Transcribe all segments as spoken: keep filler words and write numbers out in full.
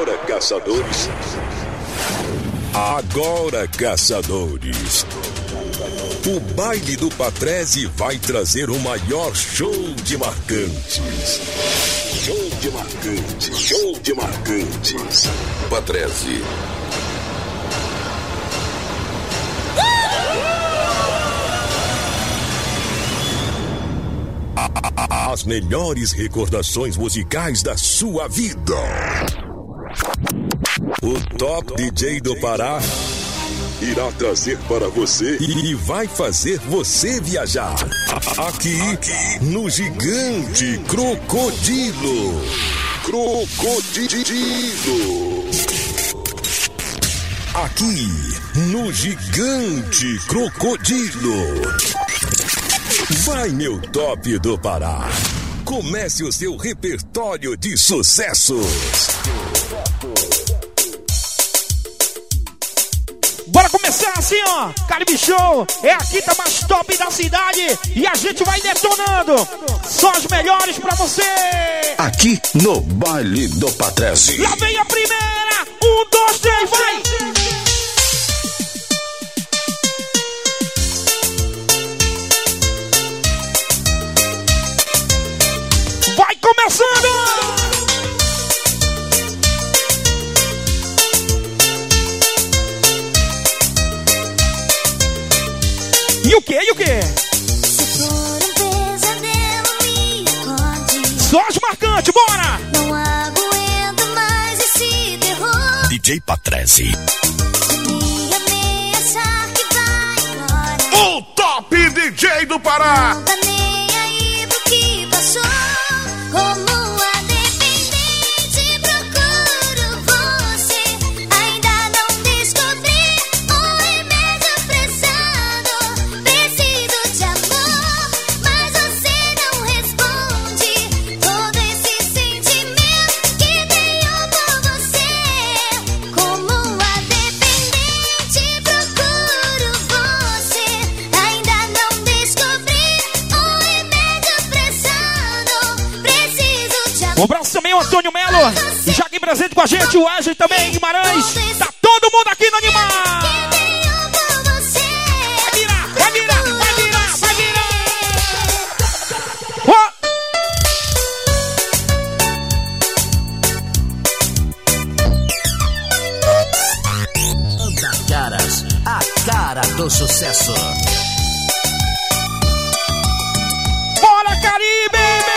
Agora, caçadores. Agora, caçadores. O baile do Patrese vai trazer o maior show de marcantes. Show de marcantes, show de marcantes. Patrese. As melhores recordações musicais da sua vida. O Top D J do Pará irá trazer para você e vai fazer você viajar. Aqui, aqui no Gigante Crocodilo. Crocodilo. Aqui no Gigante Crocodilo. Vai, meu Top do Pará. Comece o seu repertório de sucessos. Bora começar assim, ó. Caribe Show é a quinta mais top da cidade e a gente vai detonando. Só as melhores pra você. Aqui no Baile do Patrese. Lá vem a primeira. Um, dois, três, vai. Vai começando. E o que? E o que? Se for um pesadelo, me acorde. Só as marcantes, bora! Não aguento mais esse terror. D J Patrese. Me ameaçar que vai embora. O Top D J do Pará. Não tá nem aí pro que passou. Como a dependente procuro você. Ainda não descobri o remédio pressado. Preciso de amor, mas você não responde. Todo esse sentimento que tenho por você. Como a dependente procuro você. Ainda não descobri o remédio pressado. Preciso de amor. Um abraço também ao Antônio Melo. E já aqui presente com a gente, o Wesley também, Guimarães. Tá todo mundo aqui no Animal. Vai virar, vai virar, vai virar, vai virar. Ó. Caras, a cara do sucesso. Bora, Caribe!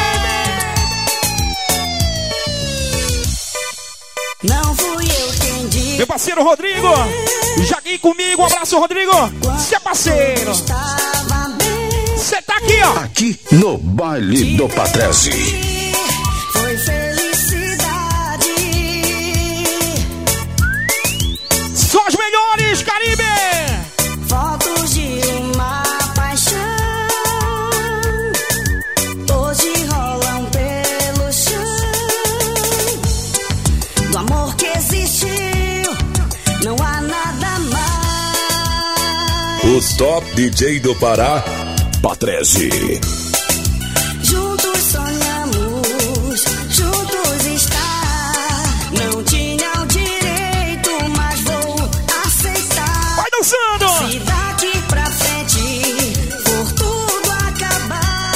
Não fui eu quem disse. Meu parceiro Rodrigo. Já aqui comigo, um abraço, Rodrigo. Você é parceiro. Estava bem. Você tá aqui, ó. Aqui no Baile do Patrese. Foi felicidade. Só as melhores, Caribe. Fotos de uma paixão. Hoje rolam pelo chão. Do amor que existiu, não há nada mais. O Top D J do Pará, Patrese. Juntos sonhamos, juntos estar. Não tinha o direito, mas vou aceitar. Vai dançando. Se daqui pra frente for tudo acabar.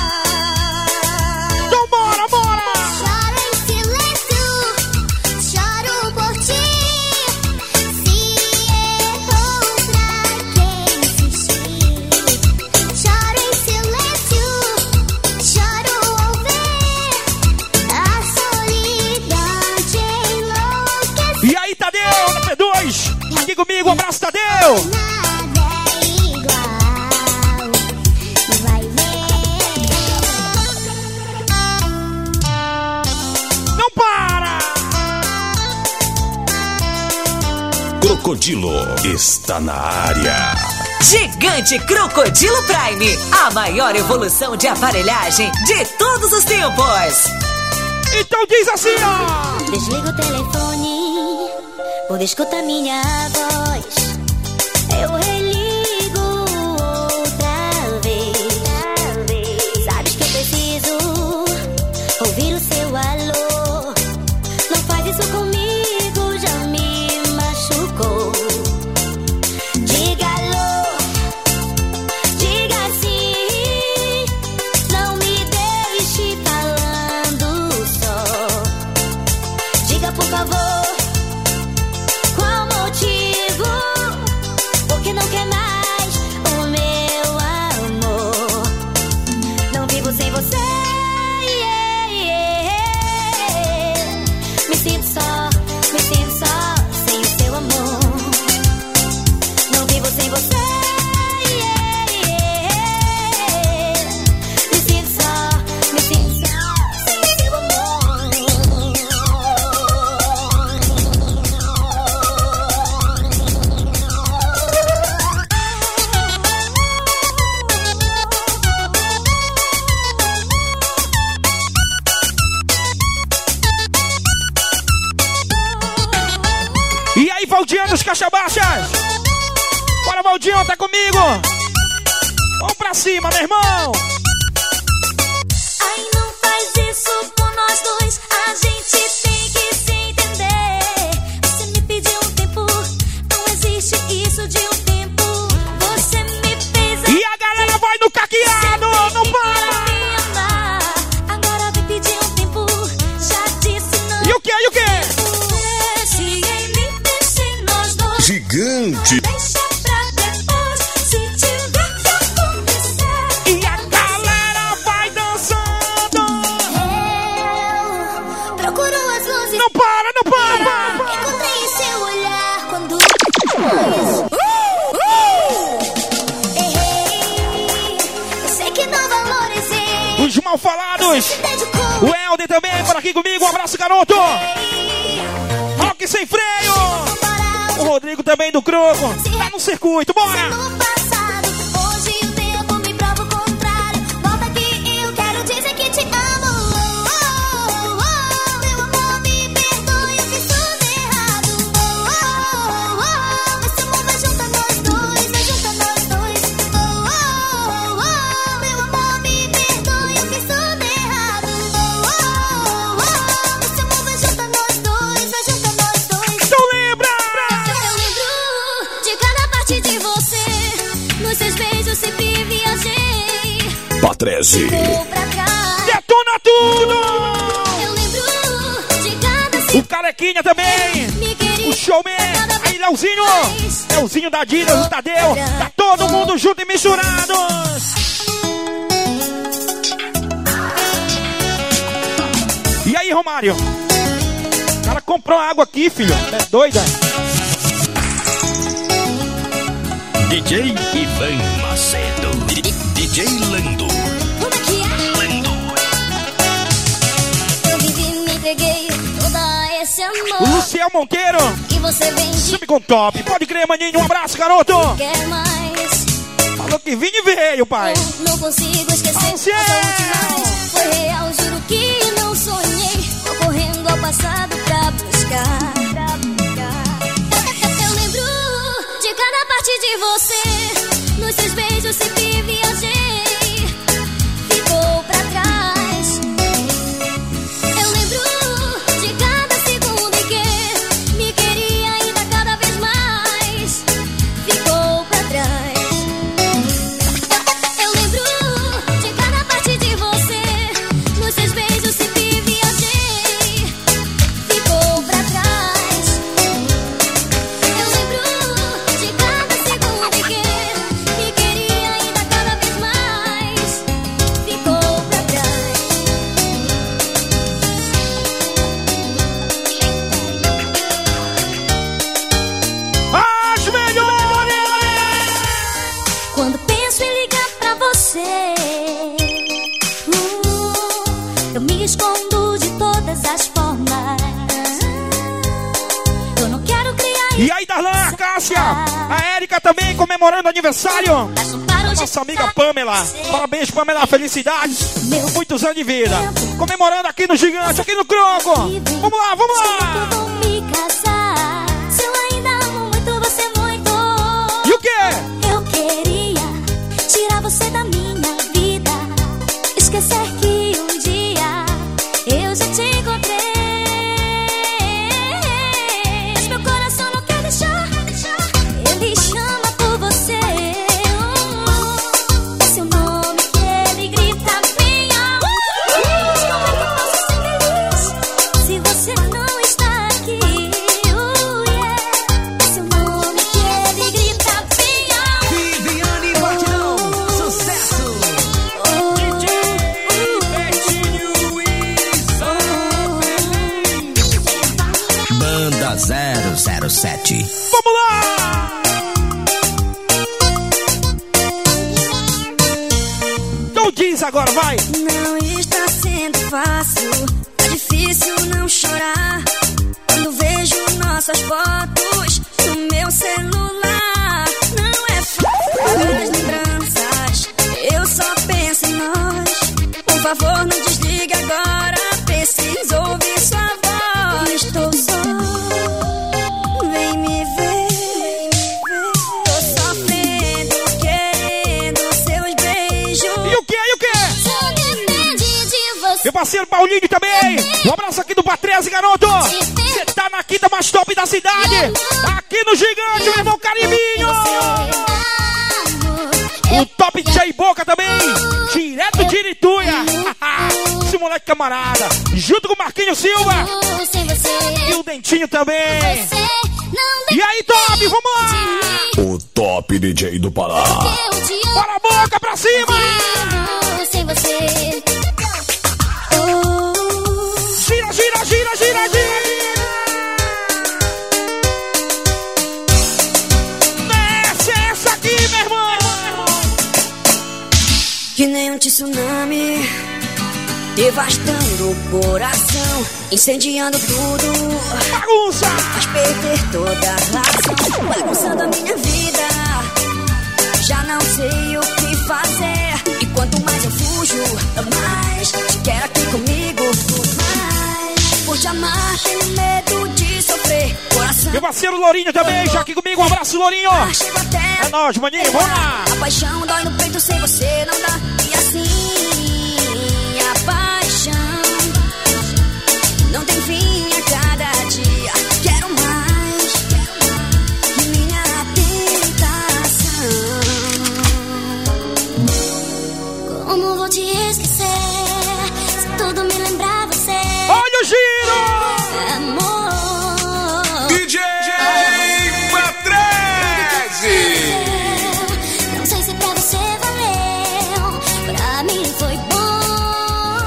Então bora, bora. Choro em silêncio, choro por ti. Se errou pra quem insistir. Choro em silêncio, choro ao ver a solidão te enlouquecer. E aí, Tadeu, na P dois. Aqui comigo, um abraço, Tadeu. Nada é igual, vai ver. Não para. Crocodilo está na área. Gigante Crocodilo Prime, a maior evolução de aparelhagem de todos os tempos. Então diz assim, ó. Desliga o telefone, poder escutar minha voz. Eu religo outra vez. Sabes que eu preciso ouvir o seu alô. Não faz isso comigo. Claudinho, tá comigo? Vamos pra cima, meu irmão. Ai, não faz isso por nós dois. A gente tem que se entender. Você me pediu um tempo, não existe isso de um tempo. Você me fez a... E a galera vai no caqueado, não para! Agora vem pedir um tempo, já disse não. E o que, e o que? Se ele deixe nós dois, Gigante. deixa pra depois, se tiver que acontecer. E a galera vai dançando. Eu procuro as luzes, Não para, não para! encontrei seu olhar quando errei. Eu sei que não valorizei. Os mal falados. Se dedicou. O Helder também por aqui comigo. Um abraço, garoto. Rock sem freio. O Rodrigo também do Croco. Tá no circuito, bora! No passado, hoje o tempo me prova o contrário. Volta aqui, eu quero dizer que te amo. Oh, oh, oh, meu amor, me perdoe, eu fiz tudo errado. Oh, oh, oh, esse amor vai juntar nós dois, vai juntar nós dois. Oh, oh, oh, meu amor, me perdoe, eu fiz tudo errado. Oh, oh, oh, esse amor vai juntar nós dois, vai juntar nós dois. Então lembra! Eu lembro de cada parte de você. Nos seus beijos sempre viajei. Patrese. Vou pra trás. Detona tudo! Eu lembro de cada O segundo. Carequinha também! Me queria. O showman! Aí, Leozinho! Leozinho da Adidas, o Tadeu! Tá todo mundo junto e misturado! E aí, Romário? O cara comprou água aqui, filho. É doida? D J Ivan Macedo. D J Lando. Como é que é? Lando. Eu vivi, me entreguei toda esse O amor. Luciel Monteiro! E você vem de Sempre com top! Pode crer, maninho! Um abraço, garoto! quer mais. Falou que vinha e veio, pai! Não consigo esquecer. Luciel! Essa última vez foi real, juro que não sonhei. Tô correndo ao passado pra buscar. Pra buscar. Eu lembro de cada parte de você. Nos seus beijos sempre viajei. Ficou pra trás. Eu lembro de cada segundo em que me queria ainda cada vez mais. Ficou pra trás. Eu lembro de cada parte de você. Nos seus beijos sempre viajei. Ficou pra trás. Eu lembro de cada segundo em que me queria ainda cada vez mais. Ficou pra trás. As melhores! Quando penso em ligar pra você, uh, eu me escondo de todas as formas. Eu não quero criar E aí, Darlan, Cássia, a Érica também comemorando aniversário. mas não paro de Nossa amiga pensar Pamela. em você. Parabéns, Pamela. Felicidades. Muitos anos de vida. Comemorando aqui no Gigante, aqui no Croco. Vamos lá, vamos Será que eu lá. vou me casar? Se eu ainda amo muito você muito. E o quê? Eu queria tirar você da minha vida. Esquecer que um dia eu já te encontrei. Mas meu coração não quer deixar. Ele chama por você. É seu nome que ele grita bem alto. Mas como é que eu posso ser feliz se você não está aqui? Uh, yeah. É seu nome que ele grita bem alto. Viviane Batidão, sucesso! Banda zero zero sete. Vamos lá. Então diz agora, vai. Não está sendo fácil, é difícil não chorar quando vejo nossas fotos no meu celular. Não é fácil as lembranças, eu só penso em nós. Por favor, não desligue agora, preciso ouvir sua voz. Estou só, vem me ver, tô sofrendo. parceiro Paulinho também. Um abraço aqui do Patrese, garoto. Você tá na quinta mais top da cidade. Aqui no Gigante, meu irmão Caribinho. O Top J Boca também. Direto de Irituia. Esse moleque camarada. Junto com o Marquinhos Silva. E o Dentinho também. E aí, Top, vamos lá. O Top D J do Pará. Bora, Boca, pra cima. Gira, gira, gira, gira, gira. Desce essa aqui, meu irmão. Que nem um tsunami, devastando o coração, incendiando tudo. Bagunça! Faz perder toda a razão, bagunçando a minha vida. Já não sei o que fazer. E quanto mais eu fujo, mais te quero aqui comigo, mais. Por te amar, tenho medo de sofrer. Coração. Meu parceiro Lourinho também, já aqui comigo. Um abraço, Lourinho. É nóis, maninho, vamos lá. A paixão dói no peito, sem você não dá. E assim, a paixão não tem fim a cada dia. Quero mais, minha tentação. Como vou te esquecer se tudo me lembrar você? Olha o giro! Amor, D J Patrese. não sei se pra você valeu, pra mim foi bom.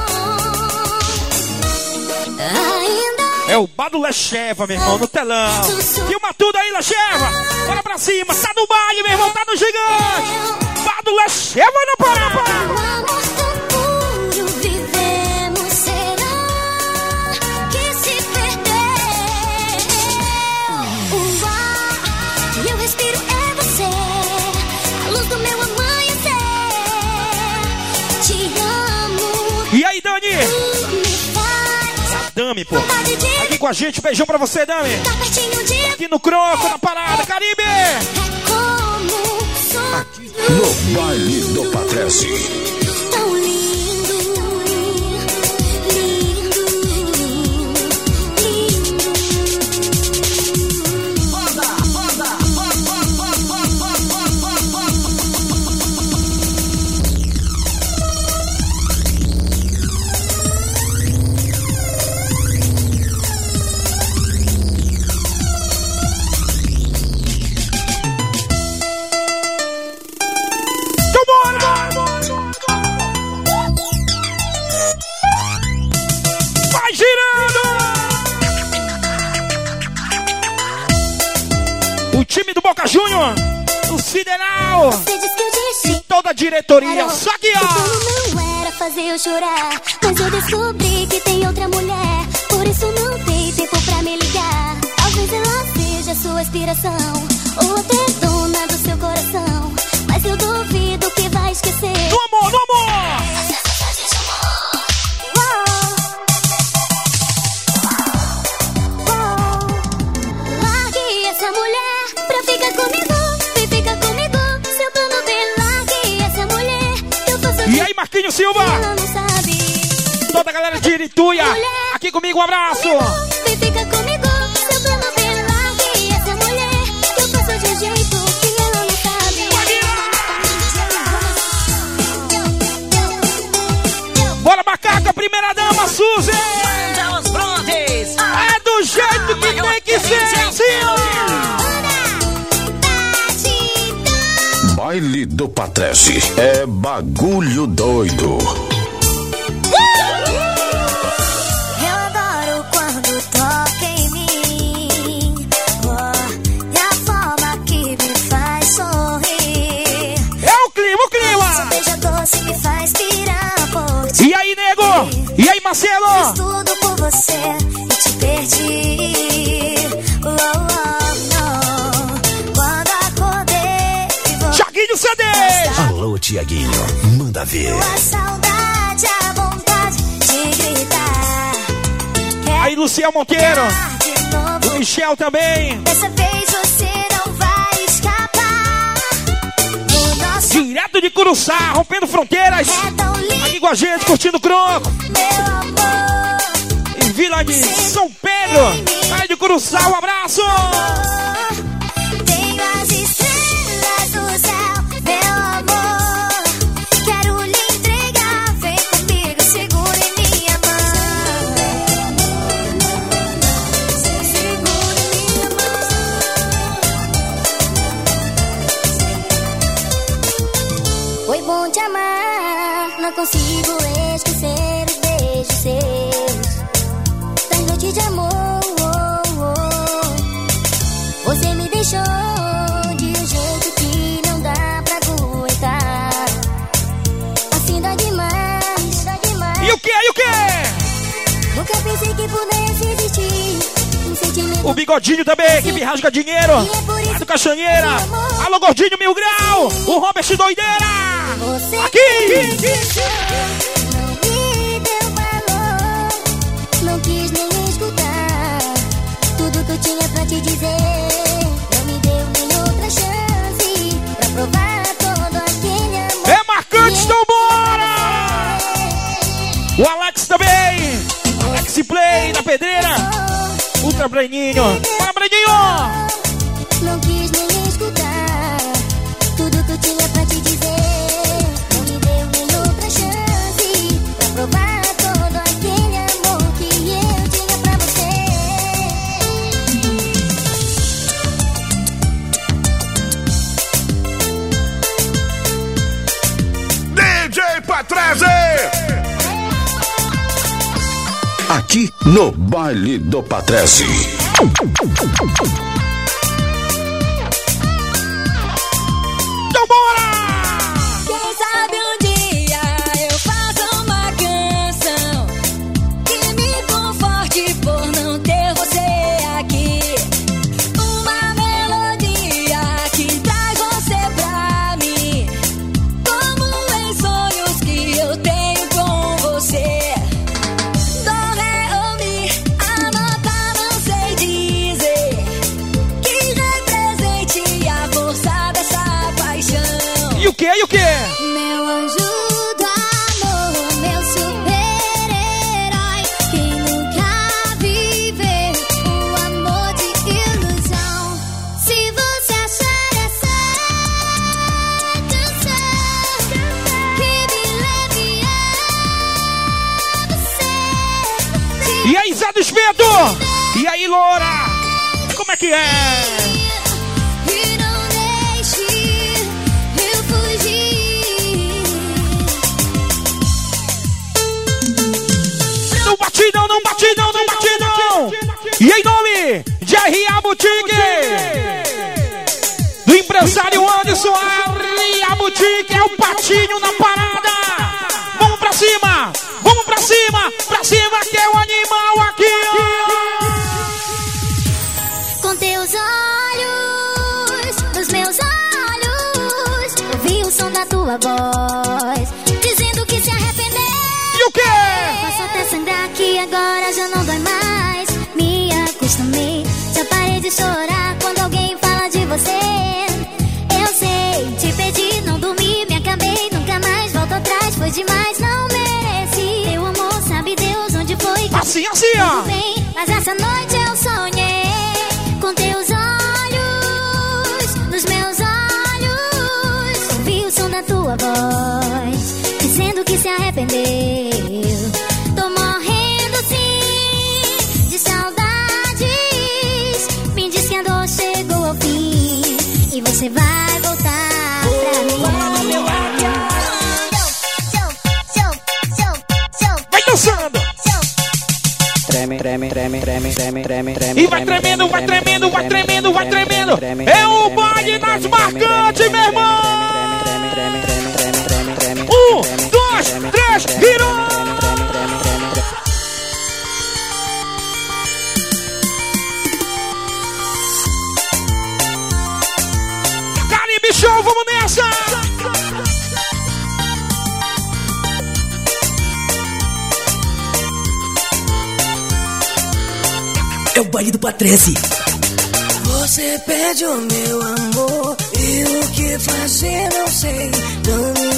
Ainda É o Bado Lecheva, meu irmão, no telão. Filma tudo aí, Lecheva. Bora pra cima, tá no baile, meu irmão, tá no Gigante. Bado Lecheva no Pará. um amor tão puro vivemos, será que se perdeu? O ar que eu respiro é você, a luz do meu amanhecer. Te amo, E aí, Dani? tu me faz A Dami, pô. vontade de Aqui com a gente, beijão pra você, Dami. estar pertinho de Aqui no Croco, na parada, Caribe. é como um sonho No baile do Patrese. tão lindo, lindo, lindo. Vai girando! O time do Boca Júnior, o Sideral Você diz que eu e desisti. toda a diretoria. Só que, O ó, plano não era fazer eu chorar, mas eu descobri que tem outra mulher. Por isso não tem tempo pra me ligar. Talvez ela seja sua inspiração, ou até dona do seu coração. Mas eu duvido que vai esquecer. no amor, no amor! Largue essa mulher pra ficar comigo. Vem ficar comigo. Seu plano bem, largue essa mulher. Eu faço E aí, Marquinhos Silva, ela não sabe. toda a galera de Irituia, aqui comigo, um abraço! Vem ficar comigo. Seu plano bem, largue essa mulher. Eu faço de jeito que ela não sabe. Bora, macaca, primeira dama, Suzy! Os Brontes. É do jeito que tem que ser, assim, ó! Baile do Patrese. É bagulho doido. Eu adoro quando toca em mim. Oh, é a forma que me faz sorrir. É o clima, o Seu clima! beijo doce me faz pirar por ti. E aí, nego? E aí, Marcelo? Fiz tudo por você e te perdi. Oh, oh, não. Quando acordei e vou Thiaguinho C D! Alô, Tiaguinho. Manda ver. a saudade, a vontade de gritar. Aí, Luciel Monteiro, Quero de novo. o Michel também. Dessa vez você não vai escapar. O nosso Direto de Curuçá, rompendo fronteiras. Aqui com a gente, curtindo o Croco. Em Vila de São Pedro. Sai de Curuçá, um abraço. Tenho as estrelas do céu, meu amor. Quero lhe entregar, vem comigo, segura em minha mão. Segura em minha mão. Foi bom te amar, não consigo esquecer os beijos seus. Das noites de amor. Você me deixou de um jeito que não dá pra aguentar. Assim dá demais, dá demais. E o que? E o que? Nunca pensei que pudesse existir um sentimento. O Bigodinho também, que me rasga dinheiro. Lá do Caixanheira. Alô, Gordinho Mil Grau. O Robert Doideira. Você aqui. Não me deu valor, não quis nem escutar tudo que eu tinha pra te dizer. É marcante, então bora! O Alex também! Alex Play na pedreira! Ultra Breninho! Bora, Breninho! Não quis nem escutar tudo que eu tinha pra te dizer. Não me deu nem outra chance pra provar todo aquele amor que eu tinha pra você. D J Patrese! Aqui no Baile do Patrese. Então bora! Quem sabe um dia eu faço uma canção que me conforte por não ter você aqui. Uma melodia que traz você pra mim, como em sonhos que eu tenho com você. Dó, ré ou mi, a nota não sei dizer, que represente a força dessa paixão. E o que? E o que? Meu anjo do amor, meu super-herói, quem nunca viveu um amor de ilusão. Se você achar essa canção que me leve a você. E aí, Zé do Espeto? E aí, Loura? Como é que é? E não deixe eu fugir. Não bate não, não bate não, não bate não! E em nome de R A Boutique, do empresário Anderson, R A Boutique é o patinho na parada! Vamos pra cima! Vamos pra cima! Pra cima que é o animal aqui! Com teus olhos, nos meus olhos, ouvi o som da tua voz, dizendo que se arrependeu. E o quê? Posso até sangrar que agora já não dói mais. Me acostumei, já parei de chorar quando alguém fala de você. Eu sei, te pedi, não dormi, me acabei, nunca mais volto atrás. Foi demais, não mereci. Teu amor, sabe Deus onde foi que Assim, assim, ó! tudo bem, mas essa noite eu sonhei com teus olhos, nos meus olhos, ouvi o som da tua voz, dizendo que se arrependeu. Tô morrendo sim de saudades. Me diz que a dor chegou ao fim e você vai voltar pra mim. Vai dançando! Treme, treme, treme, treme, treme, treme, treme. E vai tremendo, vai tremendo, vai tremendo, vai tremendo! É o baile das marcantes, meu irmão! Um, dois, três, virou! Caribe Show, vamos nessa! É o baile do Patrese. Você pede o meu amor e o que fazer não sei. Não me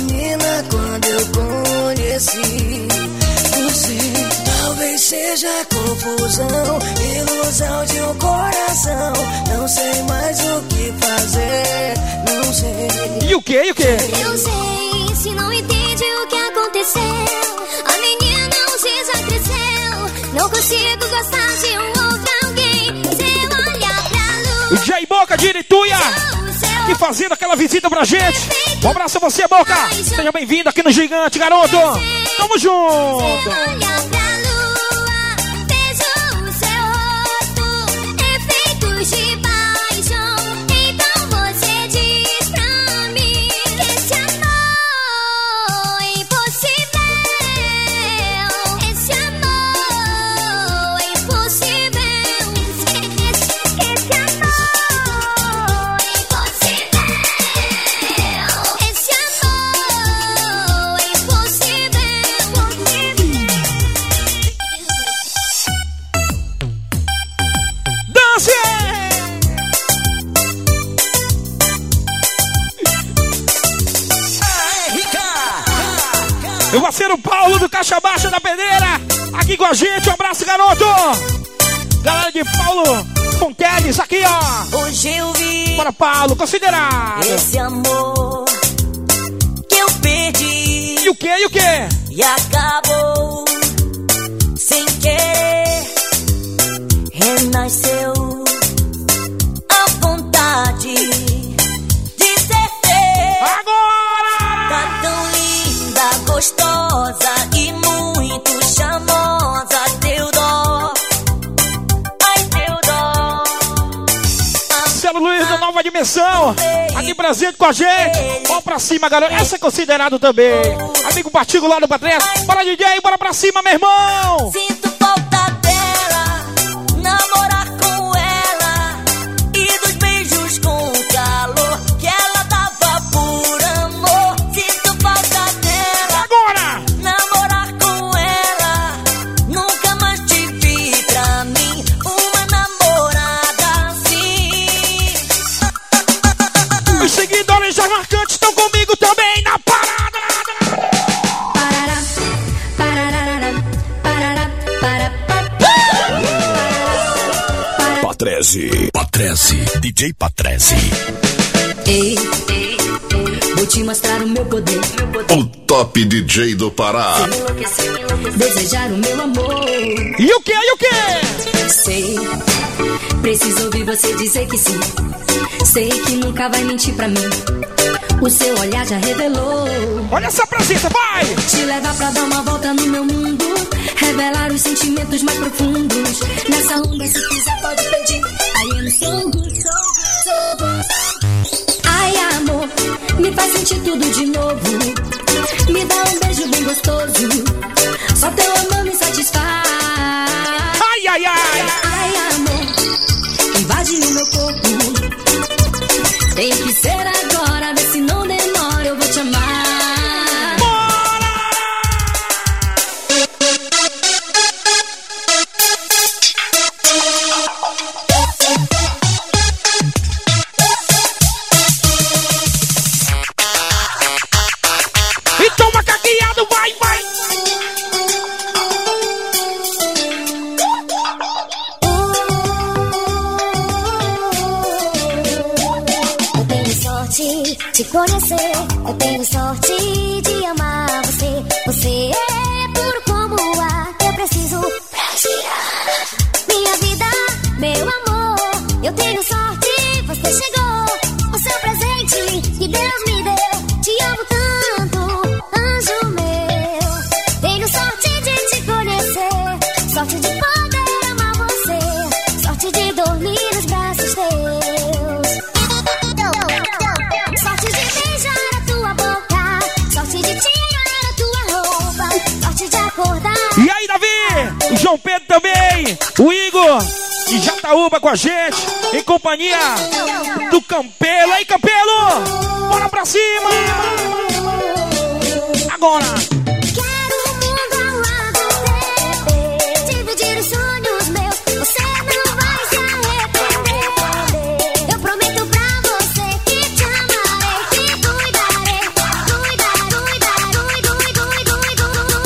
esqueci. Você talvez seja confusão, ilusão de um coração. Não sei mais o que fazer, não sei. E o que, e o que? Eu sei, se não entende o que aconteceu. A menina hoje já cresceu. Não consigo gostar de um outro alguém. Se eu olhar pra luz, J Boca de Irituia, que fazendo aquela visita pra gente. Um abraço a você, Boca. Seja bem-vindo aqui no Gigante, garoto. Tamo junto. olhar pra lua, vejo o seu rosto, efeitos de paixão. Então você diz pra mim que esse amor é impossível. Esse amor é impossível. Esse, esse amor é impossível. Esse amor é impossível. Dance! Meu parceiro Paulo do Caixa Baixa da Pedreira, aqui com a gente. Um abraço, garoto. Galera de Paulo Fonteles, aqui, ó. Hoje eu vi Bora, Paulo, considerado. esse amor que eu perdi E o que, e o que? e acabou sem querer. Renasceu a vontade de ser feliz. Agora! Tá tão linda, gostosa e muito charmosa. Deu dó, ai deu dó. Marcelo Luiz da Nova Dimensão, aqui presente com a gente. Vamos pra cima, garoto. Essa é considerado também. Amigo Partigo lá do Patrese. Bora, D J, bora pra cima, meu irmão. Sinto falta dela, namorar com ela e dos beijos com calor que ela dava por amor. Sinto falta dela, Agora! namorar com ela. Nunca mais tive pra mim uma namorada assim. Os seguidores já marcantes estão comigo também na parada. Parará, parará, parará, parará, Patrese, Patrese, D J Patrese. Ei, ei, ei, vou te mostrar o meu poder. O top D J do Pará. Desejar o meu amor. E o que, e o que? Sei, preciso ouvir você dizer que sim. Sei que nunca vai mentir pra mim. O seu olhar já revelou. Olha essa presença, vai! Te levar pra dar uma volta no meu mundo. Revelar os sentimentos mais profundos. Nessa onda, se quiser, pode pedir. I am so good, so good, so good. Ai, amor, me faz sentir tudo de novo. Me dá um beijo bem gostoso. Só teu amor me satisfaz. Ai, ai, ai! Ai, amor, invade o meu corpo. Tem que ser agora, vê se não demora, eu vou te amar. E toma caqueado, vai, vai! Eu tenho sorte de conhecer, eu tenho sorte de amar você. Você é puro como o ar que eu preciso pra respirar. Minha vida, meu amor, eu tenho sorte, você chegou. O seu presente que Deus me deu, te amo tanto, anjo meu. Tenho sorte de te conhecer, sorte de poder amar você, sorte de dormir nos braços teus. Sorte de beijar a tua boca, sorte de tirar a tua roupa, sorte de acordar. E aí, Davi? O João Pedro também. O Igor de Jataúba com a gente. Em companhia do Campelo. Aí, Campelo! Bora pra cima! Agora! Quero o mundo ao lado teu, dividir os sonhos meus, você não vai se arrepender. Eu prometo pra você que te amarei, que cuidarei, cuidar, cuidar, cuidar, cuidar, cuidar.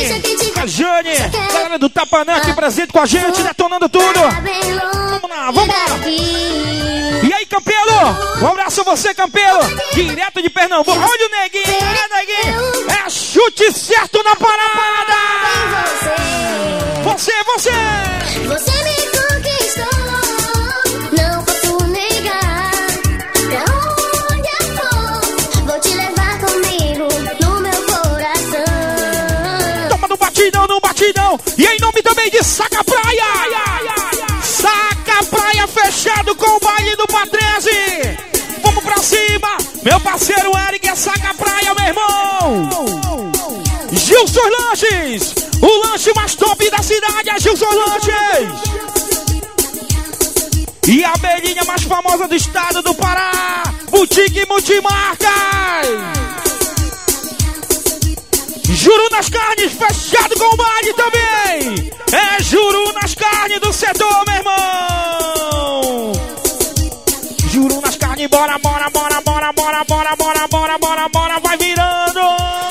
A Jane, galera do Tapanã aqui presente com a gente, detonando tudo. Vamos lá, vamos lá. E aí, Campelo? Um abraço a você, Campelo. Direto de Pernambuco. Olha o neguinho, é, neguinho. É chute certo na parada. Você, você. Você me conquistou, não posso negar. Pra onde eu for, vou te levar comigo no meu coração. Toma no batidão, no batidão. E em nome também de Saca Praia. Saca Praia fechado com o baile do Patrese. Vamos pra cima. Meu parceiro Eric é Saca Praia, meu irmão. Gilson Lanches. O lanche mais top da cidade é Gilson Lanches. E a abelhinha mais famosa do estado do Pará, Boutique Multimarcas. Juru nas Carnes, fechado com o baile também. É Juru nas Carnes do setor, meu irmão. Juru nas Carnes, bora, bora, bora, bora, bora, bora, bora, bora, bora, bora, vai virando.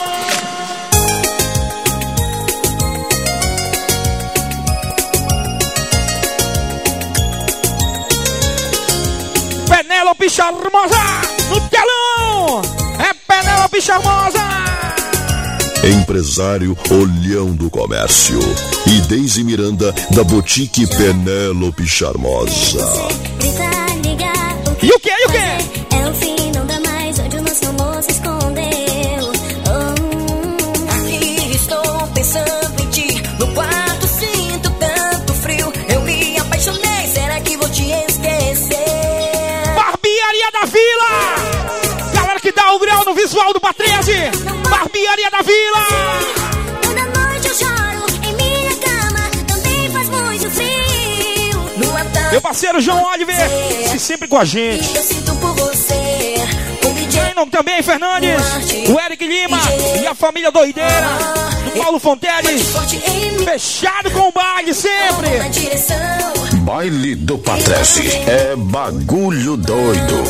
Penélope Charmosa no telão. É Penélope Charmosa. Empresário Olhão do Comércio e Deise Miranda da Boutique Penélope Charmosa. E o que? E o que? É o fim, não dá mais onde o nosso amor se escondeu. Oh. Aqui estou pensando em ti, no quarto sinto tanto frio. Eu me apaixonei, será que vou te esquecer? Barbearia da Vila. Galera que dá o grau no visual do Patrese. Barbearia da Vila. Toda noite eu choro em minha cama, também faz muito frio. Meu parceiro João Oliver, se sempre com a gente. Eu sinto por você. O D J Brandon também, Fernandes, o Eric Lima e a família doideira, o Paulo Fonteles, fechado com o baile sempre. Baile do Patrese é bagulho doido.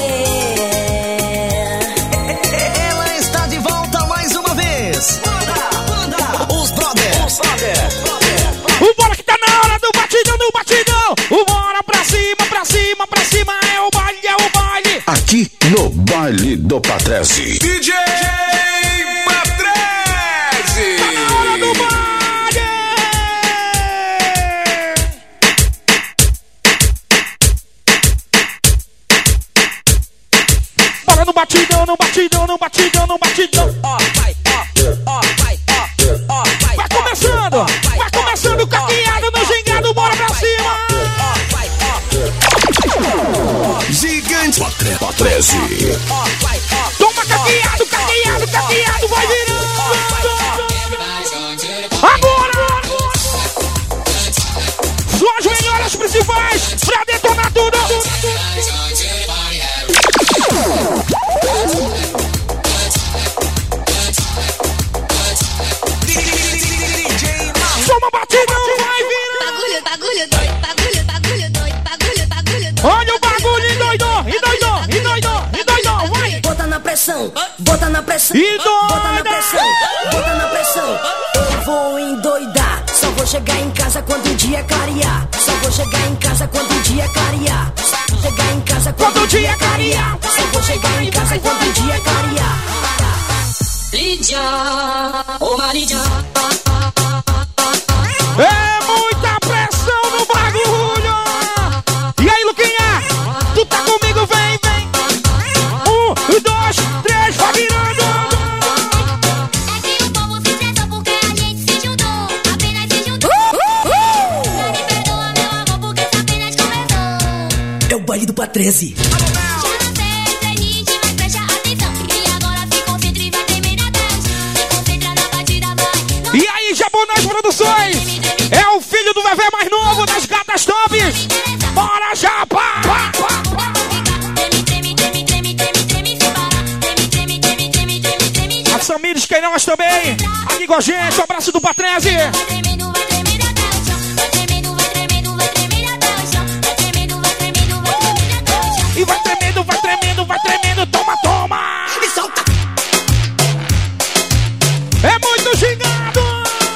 Ela está de volta mais uma vez. Os brothers. O bora que tá na hora do batidão, do batidão. O bora pra cima, pra cima, pra cima. É o baile, é o baile. Aqui no Baile do Patrese. D J Patrese. Tá na hora do baile. Bora no batidão, no batidão, no batidão, no batidão. Ó, vai, ó, ó, vai, ó, ó, vai. Vai começando, vai começando, caqueado no gingado, bora pra cima. Gigante Patrese. Toma caqueado, caqueado, caqueado, vai virando. Agora! Suas melhores principais pra detonar tudo. Toma batidão, vai virando. Bagulho, bagulho doido, bagulho, bagulho doido, bagulho, bagulho doido. Olha o bagulho e doidão, e doidão, e doidão, e doidão, vai. Bota na pressão, bota na pressão, E bota na doida. pressão, bota na pressão. Eu vou endoidar, só vou chegar em casa quando o dia clarear. Só vou chegar em casa quando o dia clarear. Só vou chegar em casa quando o dia clarear. Só vou chegar em casa quando o dia clarear. Lídia, ô Marídia. É muita pressão no bagulho. E aí, Luquinha? Tu tá comigo, vem, vem. Um, dois, três, vai virando. É que o povo se estressou porque a gente se juntou, apenas se juntou. Não me perdoa, meu amor, porque isso apenas começou. É o baile do Patrese. Já não sei, treinite, mas preste atenção. E agora se concentra e vai tremer na dança. Se concentra na batida, vai. E aí, Jabonás Produções? É o filho do bebê mais novo das gatas tops. Bora, Japa! Pá, pá, pá. Treme, treme, treme, treme, treme, treme, sem parar. Treme, treme, treme, treme, treme, treme, A Samires Queiroz também. Aqui com a gente, um abraço do Patrese. vai tremendo, vai tremendo até o chão. Vai tremendo, vai tremendo, vai tremendo até o chão. Vai tremendo, vai tremendo, vai tremendo até o chão. E vai tremendo, vai tremendo, vai tremendo. Toma, toma. E solta. É muito gingado.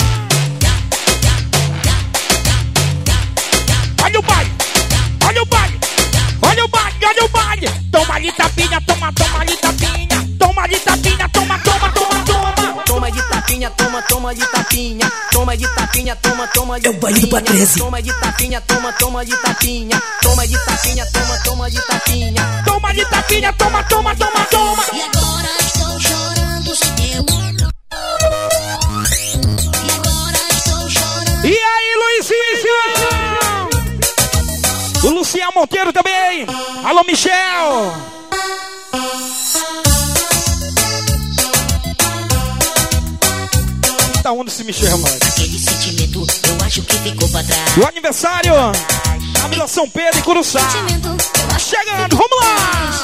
toma de tapinha. Toma de tapinha, toma, toma de tapinha. É o baile do Patrese. Toma de tapinha, toma, toma de tapinha. Toma de tapinha, toma, toma de tapinha. Toma de tapinha, toma, toma, toma, toma. E agora estou chorando sem eu. E agora estou chorando. E aí, Luizinho? O Luciano Monteiro também. Alô, Michel. Tá onde esse Michel, mano? Aquele sentimento, eu acho que ficou pra trás. O aniversário, a Vila São Pedro e Curuçá. Tá chegando, vamos lá!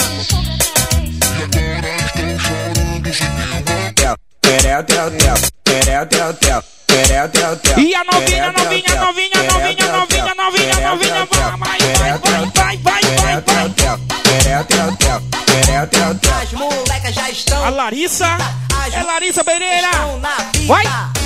E a novinha, novinha, novinha, novinha, novinha, novinha, novinha, vai, vai, vai, vai, vai, vai, vai. As molecas já estão. A Larissa, é Larissa Pereira. Vai!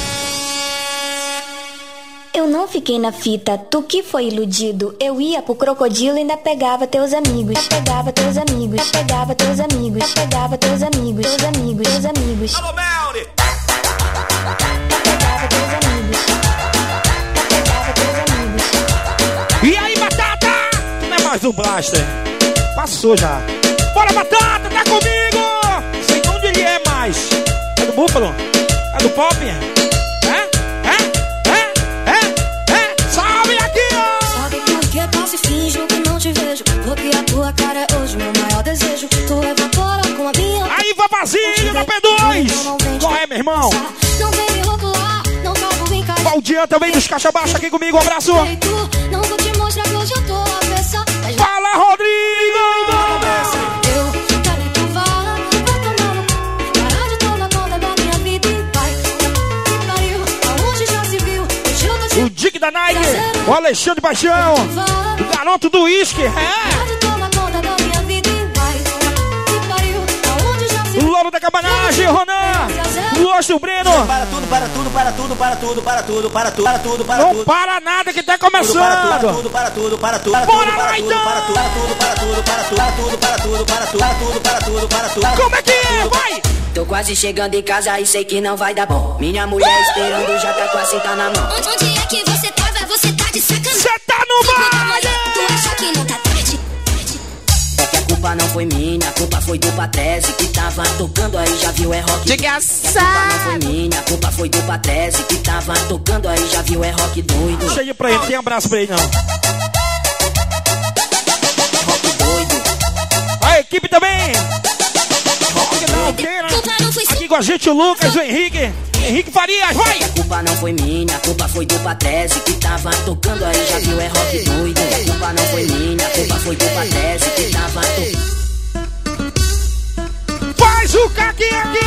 Eu não fiquei na fita, tu que foi iludido. Eu ia pro crocodilo e ainda pegava teus amigos. Pegava teus amigos, pegava teus amigos, pegava teus amigos, teus amigos, teus amigos. Alô, Melly! Pegava teus amigos. Pegava teus amigos. E aí, Batata? Não é mais um Blaster. Passou já. Bora, Batata, tá comigo! Sei onde ele é mais. É do Búfalo? É do Pop? Porque a tua cara é hoje meu maior desejo. Tu evapora com a minha. Aí, Vapazinho, da P dois! Qual é, meu irmão? Não vem me rotular, não salvo em casa. Valdian também dos Caixa Baixa aqui comigo, um abraço! Não vou te mostrar que hoje eu tô avessa. Fala, Rodrigo! Eu quero que tu vá, vai tomar no cu. Parar de tomar conta da minha vida e vai. Que pariu, aonde já se viu? Hoje eu tô te... O Dick da Nike, o Alexandre Paixão, o garoto do uísque, é! O Louro da Cabanagem, Ronan! O Osto Breno! Para tudo, para tudo, para tudo, para tudo, para tudo, para tudo, para tudo, para Não tudo. para nada que tá começando! Para tudo, para tudo, para tudo, para tudo, Bora para lá, tudo, então! para tudo, para tudo, para tudo, para tudo, para tudo, para tudo, para tudo, para tudo, para tudo. Como é que é? Vai! Tô quase chegando em casa e sei que não vai dar bom. Minha mulher esperando já tá com a cinta na mão. Onde é que você tava? Você tá de sacanagem. Você tá no baile! Tu acha que não tá tarde? É que a culpa não foi minha, a culpa foi do Patrese que tava tocando aí, já viu, é rock. Diga A culpa não foi minha, a culpa foi do Patrese que tava tocando aí, já viu, é rock doido. Cheio pra ele, tem abraço pra ele não. Rock doido. A equipe também! Rock não, queira! Aqui com a gente o Lucas, o Henrique, Henrique Farias, vai! A culpa não foi minha, a culpa foi do Patrese que tava tocando aí, já viu, é rock doido. A culpa não foi minha, a culpa foi do Patrese que tava tocando. Faz o caquinho!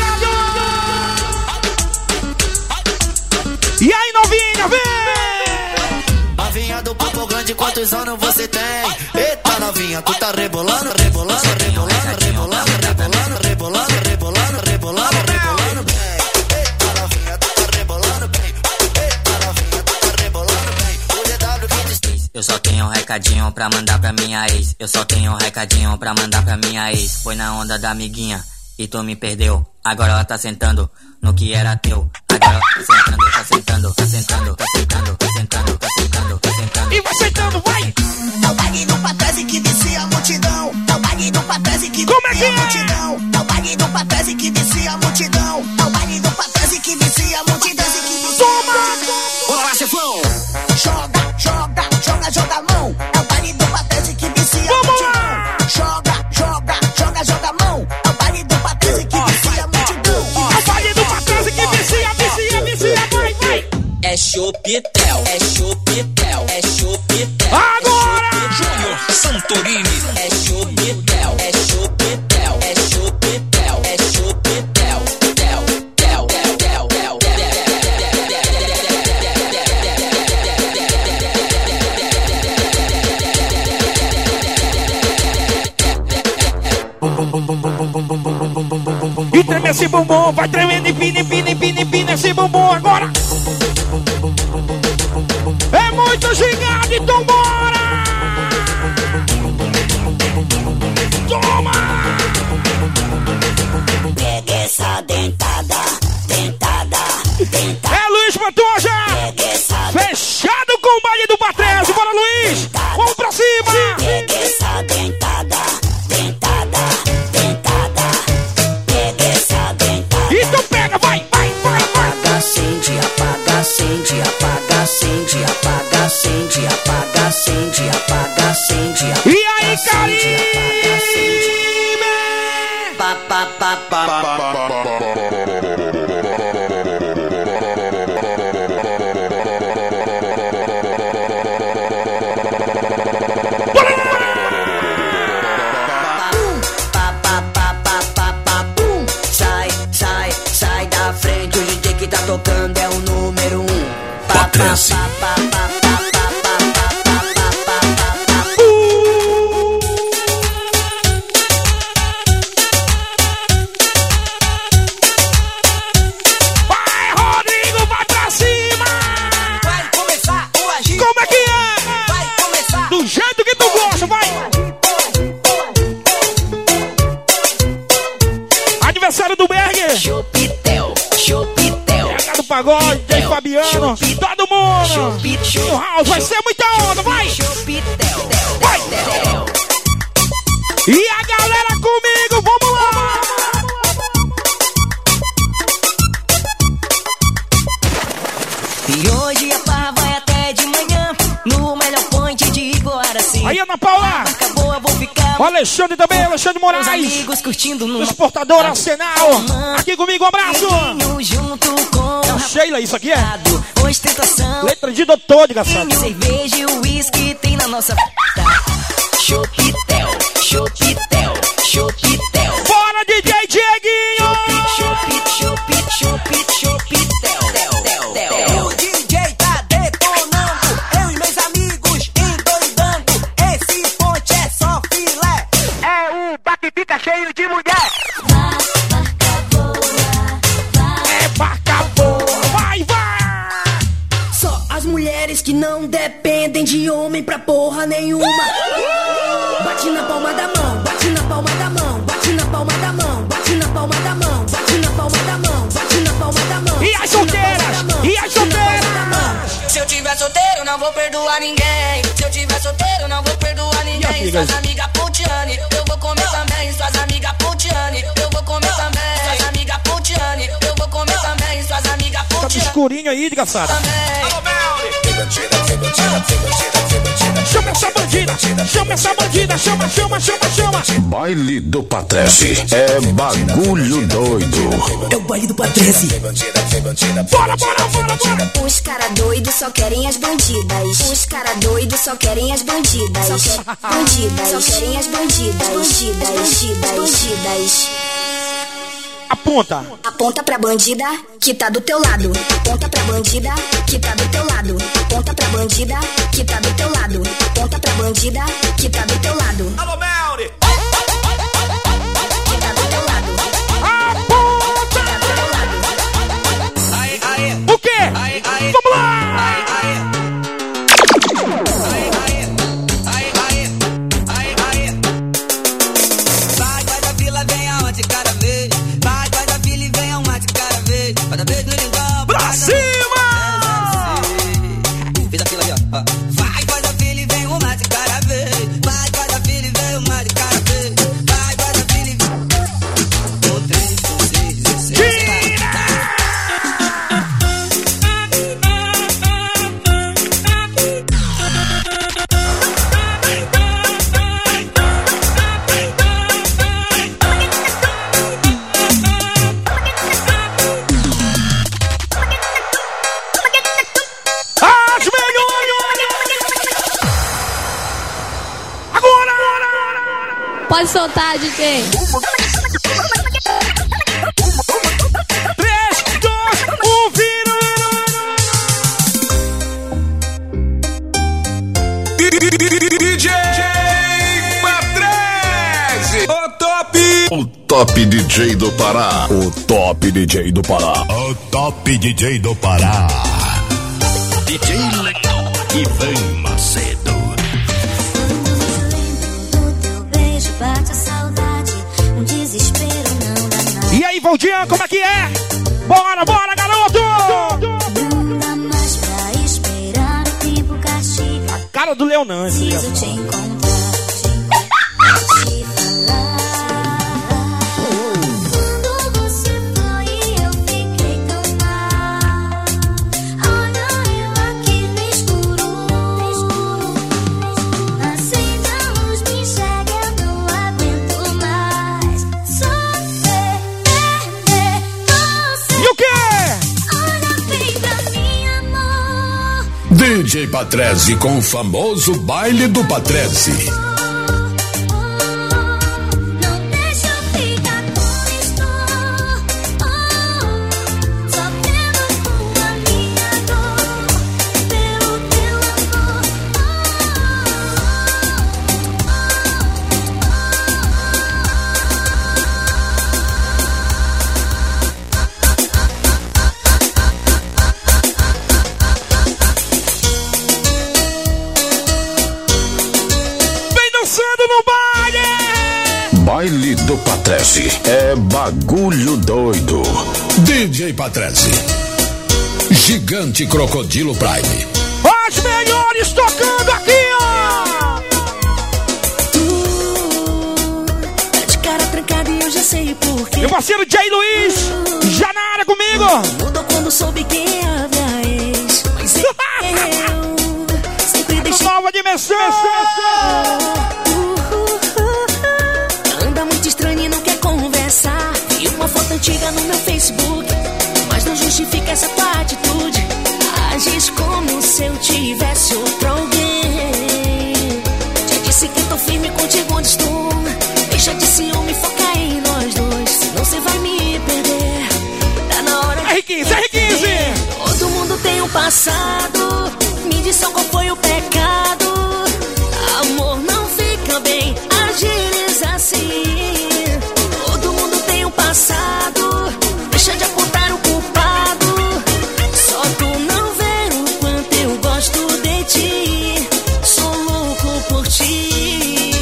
E aí, novinha, vem! Novinha do Papo Grande, quantos anos você tem? Eita, novinha, tu tá rebolando, rebolando, rebolando, rebolando, rebolando, rebolando, rebolando, rebolando, rebolando bem. Eita, novinha, tu tá rebolando bem. Eita, novinha, tu tá rebolando bem. O D W vinte e seis. Eu só tenho um recadinho pra mandar pra minha ex. Eu só tenho um recadinho pra mandar pra minha ex. Foi na onda da amiguinha e tu me perdeu. Agora ela tá sentando no que era teu. Agora ela tá sentando, tá sentando, tá sentando, tá sentando, tá sentando, tá sentando. E vai sentando, vai! É o baile do Patrese que vicia a multidão. É o baile do Patrese que Como é que vicia é? a multidão. É o baile do Patrese que vicia a multidão. É o baile do Patrese que vicia a multidão. Toma! Olá, chefão! Joga, joga, joga, joga a mão. É o baile do Patrese que vicia a Vamos multidão. lá! Joga, joga, joga, joga a mão. É o baile do Patrese que vicia a multidão. É o baile do Patrese que vicia, vicia, vicia, vai, vai! É chopitel, é chopitel, é chopitel. Agora! Júnior Santorini. É chopitel, é chopitel, é chopitel, é chopitel. Tel, tel, tel, tel, tel, E treme esse bumbum, vai tremendo, empina, empina, empina, empina esse bumbum agora! É muito gigante, então bora! Toma! Pega essa dentada, dentada, dentada. pa, pa, pa, sai, sai, sai da frente, o D J que tá tocando é o número um. Pa, pa, pa, pa, pa, pa. Pagode, D J Fabiano, todo mundo no house, vai ser muita onda, vai! Vai! E a galera comigo, vamos lá! E hoje a farra vai até de manhã, no melhor point de Guaraci. Aí, Ana Paula! Acabou, eu vou ficar. O Alexandre também, Alexandre Moraes, amigos curtindo no Exportador Arsenal, aqui comigo, um abraço! Junto com é Sheila, isso aqui é ostentação, letra de doutor, desgraçado. Cerveja e uísque tem na nossa Chopitel, Chopitel, Chopitel. Bora, D J Dieguinho! Chopit, chopit, chopit, chopitel. O D J tá detonando, eu e meus amigos endoidando. Esse ponte é só filé, é um bar que fica cheio de mulher. Que não dependem de homem pra porra nenhuma. Bate na palma da mão, bate na palma da mão, bate na palma da mão, bate na palma da mão, bate na palma da mão, bate na palma da mão. E as solteiras? E as solteiras? Se eu tiver solteiro, não vou perdoar ninguém. Se eu tiver solteiro, não vou perdoar ninguém. Suas amigas putiane, eu vou comer também. Suas amigas putiane, eu vou comer também. Suas amigas putiane, eu vou comer também. Suas amigas putiane. Tá escurinho aí, desgraçado. Chama essa bandida, chama essa bandida, chama, chama, chama, chama. Baile do Patrese é bagulho doido. É o baile do Patrese. Bora, bora, bora, bora. Os cara doidos só querem as bandidas. Os cara doidos só querem as bandidas. Bandidas, só querem as bandidas. Bandidas, bandidas, bandidas. Aponta. Aponta pra bandida que tá do teu lado. Aponta pra bandida que tá do teu lado. Aponta pra bandida que tá do teu lado. Aponta pra bandida que tá do teu lado. Alô, Melri! Que tá do teu lado. Aponta! Que tá do teu lado. Aê, aê. O quê? Aê, aê. Vamos lá! Aê, aê. Aê, aê. Aê, aê. Aê, aê. Vai, vai da vila, vem aonde cada vez. Vai, vai da vila e vem uma de cada vez. Cada vez no lingão. Pra cima! Fez aquilo ali, ó. Vai, vai da vila e vem uma de cada vez. Vai, vai da vila e vem uma de cada vez. Vai, vai da vila e vem. Um, três, um, seis, dezesseis. Pode soltar, D J. três, dois, um, vira! D J Patrese, o top! O top D J do Pará. O top D J do Pará. O top D J do Pará. D J Ivan Macedo. E aí, Valdian, como é que é? Bora, bora, garoto! Não dá mais pra esperar o tempo castiga. A cara do Leonâncio. Preciso te encontrar, te falar. Quando você foi, eu fiquei tão mal. Olha eu aqui no escuro. Acenda a luz, me enxerga, eu não aguento mais. Sofrer. J Patrese com o famoso baile do Patrese. Baile do Patrese é bagulho doido. D J Patrese, Gigante Crocodilo Prime. Os melhores tocando aqui, ó. Tu tá de cara trancada e eu já sei porquê. Meu parceiro Jay Luiz, já na área comigo. Mudou quando soube quem é a minha ex. Mas eu sempre deixei. Nova dimensão. Vi uma foto antiga no meu Facebook, mas não justifica essa tua atitude. Agis como se eu tivesse outro alguém. Já disse que tô firme contigo onde estou. Deixa de ciúme, foca em nós dois, senão cê vai me perder. Tá na hora de R quinze, R quinze. Todo mundo tem um passado. Me diz só qual foi o pecado. Amor, não fica bem agires assim. Passado, deixa de apontar o culpado. Só tu não vê o quanto eu gosto de ti. Sou louco por ti.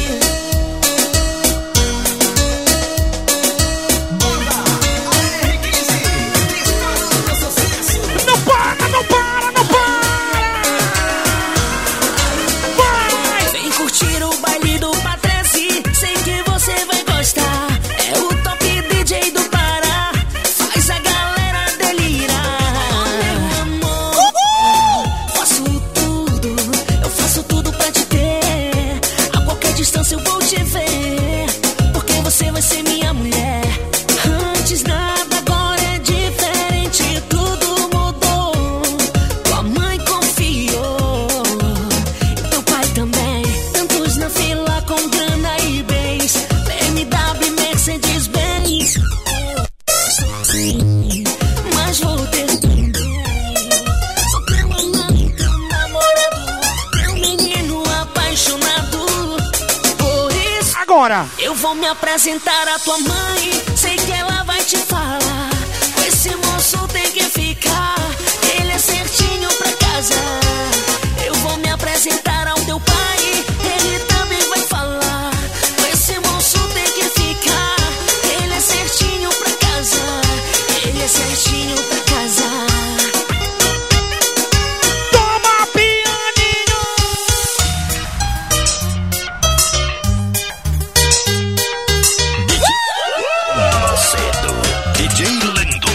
Não para, não para, não para. Vai. Vem curtir o baile do Patrese. Sei que você vai gostar. É o top D J do Pará, faz a galera delirar. Meu amor, uh-huh. Faço tudo, eu faço tudo pra te ter. A qualquer distância eu vou te ver, porque você vai ser minha mulher. Antes nada, agora é diferente, tudo mudou. Tua mãe confiou, e teu pai também. Tantos na fila com grana e bens, B M W, Mercedes Benz. Mas vou ter só teu amado, teu namorado, teu menino apaixonado. Por isso agora eu vou me apresentar à tua mãe. Sei que ela vai te falar. Esse moço tem que ficar, ele é certinho pra casar. Eu vou me apresentar ao teu pai, ele também vai falar. Esse moço tem que ficar, ele é certinho pra casar. Ele é certinho pra casar. Toma pianinho. D J Lendo.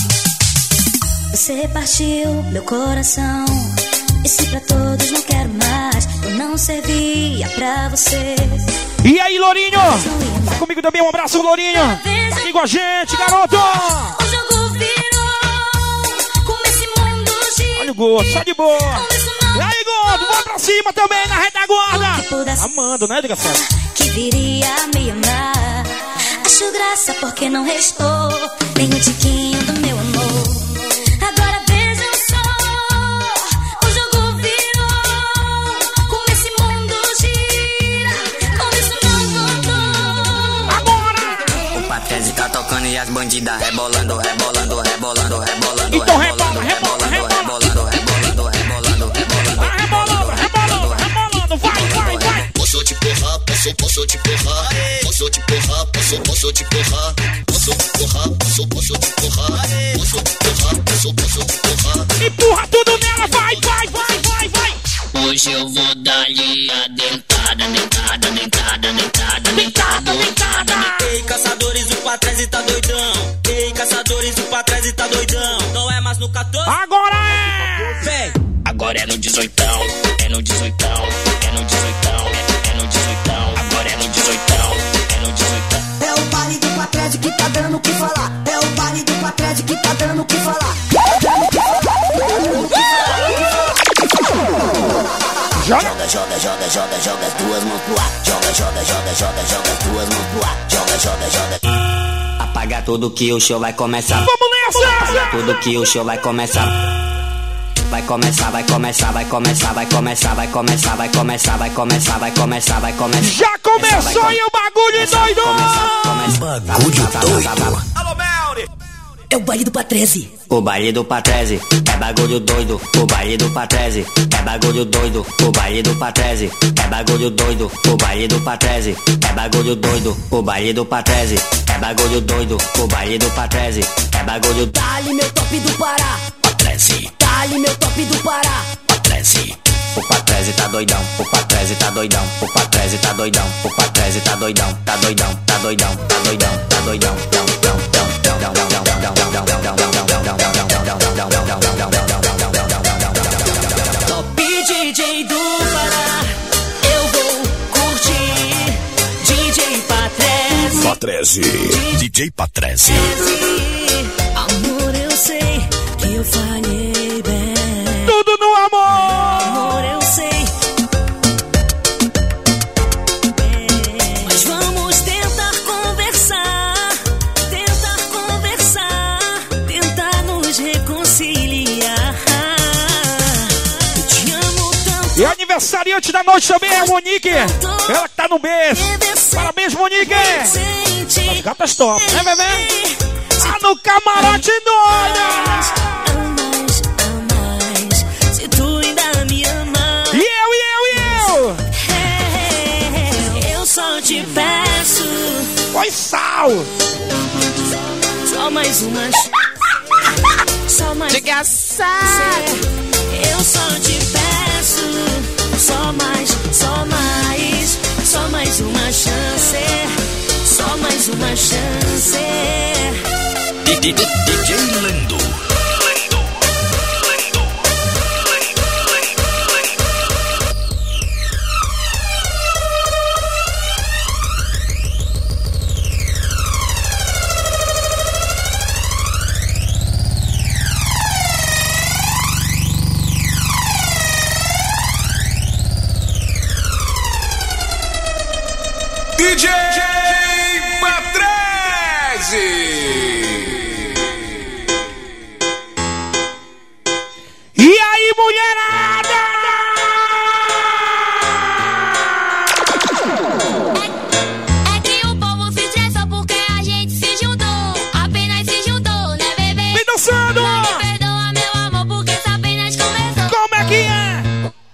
Você partiu meu coração. E se pra todos não quero mais, eu não servia pra você. E aí, Lourinho? Tá comigo também, um abraço, Lourinho. Tá aqui com a gente, garoto. O jogo virou, como esse mundo gira. Olha o Gordo, só de boa. E aí, Gordo, vai pra cima também, na retaguarda. Amando, né, diga certo? Que viria a me amar. Acho graça porque não restou nem um tiquinho do meu amor. Agora vejam só, o jogo virou, como esse mundo gira, como isso não voltou. Agora! O Patrese tá tocando e as bandidas rebolando, rebolando, rebolando, rebolando. Então rebolando, rebola, rebola, rebolando, rebolando, rebolando, rebolando, vai rebolando, rebolando, rebolando, vai, vai, vai. Posso te porrar, posso, posso te porrar. Posso te porrar, posso, posso te porrar. Posso te porrar, posso, posso te porrar. Posso te porrar, posso, posso te porrar. Empurra tudo nela, vai, vai, vai, vai, vai. Hoje eu vou dar-lhe a dentada, dentada, dentada, dentada, dentada, dentada. Ei, caçadores, o Patrese tá doidão. Ei, caçadores, o Patrese tá doidão. Não é mais no quatorze. Agora é! Vem! Agora é no dezoitão, é no dezoitão, é no dezoitão, é, é no dezoitão. Agora é no dezoitão, é no dezoitão. É o baile do Patrese que tá dando o que falar. É o baile do Patrese que tá dando o que falar. Tá dando o que falar, tá dando o que falar, o que falar, o que falar. joga, joga, joga as duas mãos pro ar. Joga, joga, joga, joga, joga as duas mãos pro ar. Joga, joga, joga. Apaga tudo que o show vai começar. Vamos nessa! Apaga tudo que o show vai começar. Vai começar, vai começar, vai começar, vai começar, vai começar, vai começar, vai começar, vai começar, vai começar. Já começou aí o bagulho doido! Bagulho doido. Alô, Melri! É o baile do Patrese. O baile do Patrese é bagulho doido. O baile do Patrese é bagulho doido. O baile do Patrese é bagulho doido. O baile do Patrese é bagulho doido. O baile do Patrese é bagulho doido. O baile do Patrese é bagulho. Dá-lhe meu top do Pará. Patrese. Dá-lhe meu top do Pará. Patrese. O Patrese tá doidão. O Patrese tá doidão. O Patrese tá doidão. O Patrese tá doidão. Tá doidão. Tá doidão. Tá doidão. Tá doidão. Dão, dão, dão, dão, dão, dão, dão, dão, dão, dão, dão, dão, Top D J do Pará, eu vou curtir. D J Patrese. Patrese. D J Patrese. Amor, eu sei que eu falhei bem. Tudo no amor! Amor, eu sei. Mas vamos tentar conversar. Tentar conversar. Tentar nos reconciliar. Eu te amo tanto. E aniversariante da noite também é a Monique. Ela que tá no berço. Parabéns, Monique. As gatas top, né, bebê? Tá no camarote doida. Amas, amas, se tu ainda me amas. E eu, e eu, e eu. É, eu só te peço. Foi sal. Só mais umas. Só mais. Eu só te peço. Só mais, só mais. Só mais uma chance. Só mais uma chance. D J Lando. D J Patrese. E aí, mulherada? É, é que o povo se estressa porque a gente se juntou. Apenas se juntou, né, bebê? Vem dançando! Não me perdoa, meu amor, porque isso apenas começou. Como é que é?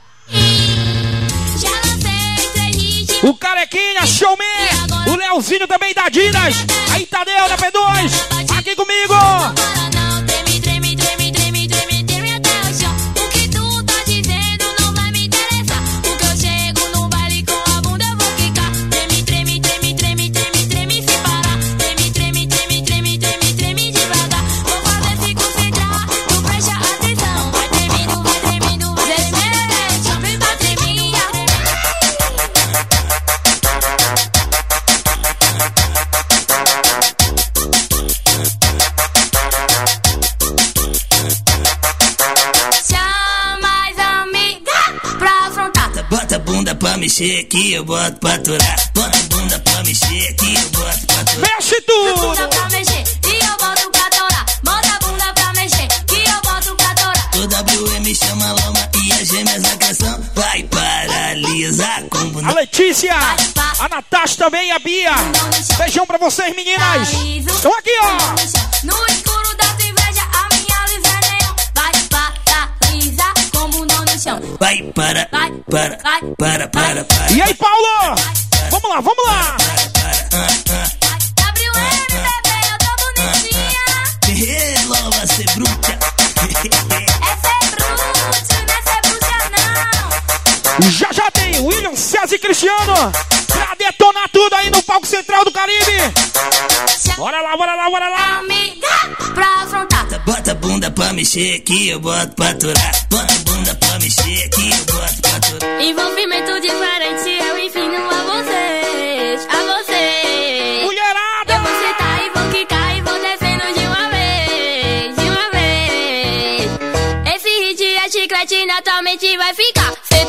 Já lancei três hits. O Carequinha, showman. O Leozinho também da Dinas. Aí, Tadeu da P dois. Aqui comigo. Não, treme, treme, treme, treme, treme, treme até o chão. O que tu tá dizendo não vai me interessar. Porque eu chego no baile com a bunda eu vou ficar. Treme, treme, treme, treme, treme, treme sem parar. Treme, treme, treme, treme, treme, treme devagar. Vou fazer se concentrar, tu presta atenção. Vai tremendo, vai tremendo, vai tremendo. Chove pra treminha. Chama as amigas pra afrontar. Bota a bunda pra mexer aqui, eu boto pra aturar. Bota a bunda pra mexer aqui, eu boto pra aturar. Mexe Bota a tudo. bunda pra mexer e eu boto pra torar. Bota a bunda pra mexer que eu boto pra torar. O W M chama a Loma e as gêmeas da canção vai paralisar com o A Letícia, a Natasha também e a Bia. Beijão pra vocês, meninas. Estão aqui, ó. No escuro da tua inveja, a minha luz é neon. Vai paralisar como não no chão. vai para, Vai, para, vai, para, para, para. E aí, Paulo? Vamos lá, vamos lá. W M, bebê, eu tô bonitinha. Eh, Loma, cê bruta. Essa é bruta, não é ser bruta, não. Já já tem William, César e Cristiano pra detonar tudo aí no palco central do Caribe. Bora lá, bora lá, bora lá. Amiga, pra afrontar. Bota a bunda pra mexer aqui, eu boto pra aturar. Bota a bunda pra mexer aqui, eu boto pra aturar. Envolvimento diferente, eu ensino a vocês, a vocês. Mulherada! Eu vou sentar e vou quicar e vou descendo de uma vez, de uma vez. Esse hit é chiclete, naturalmente vai ficar. Cê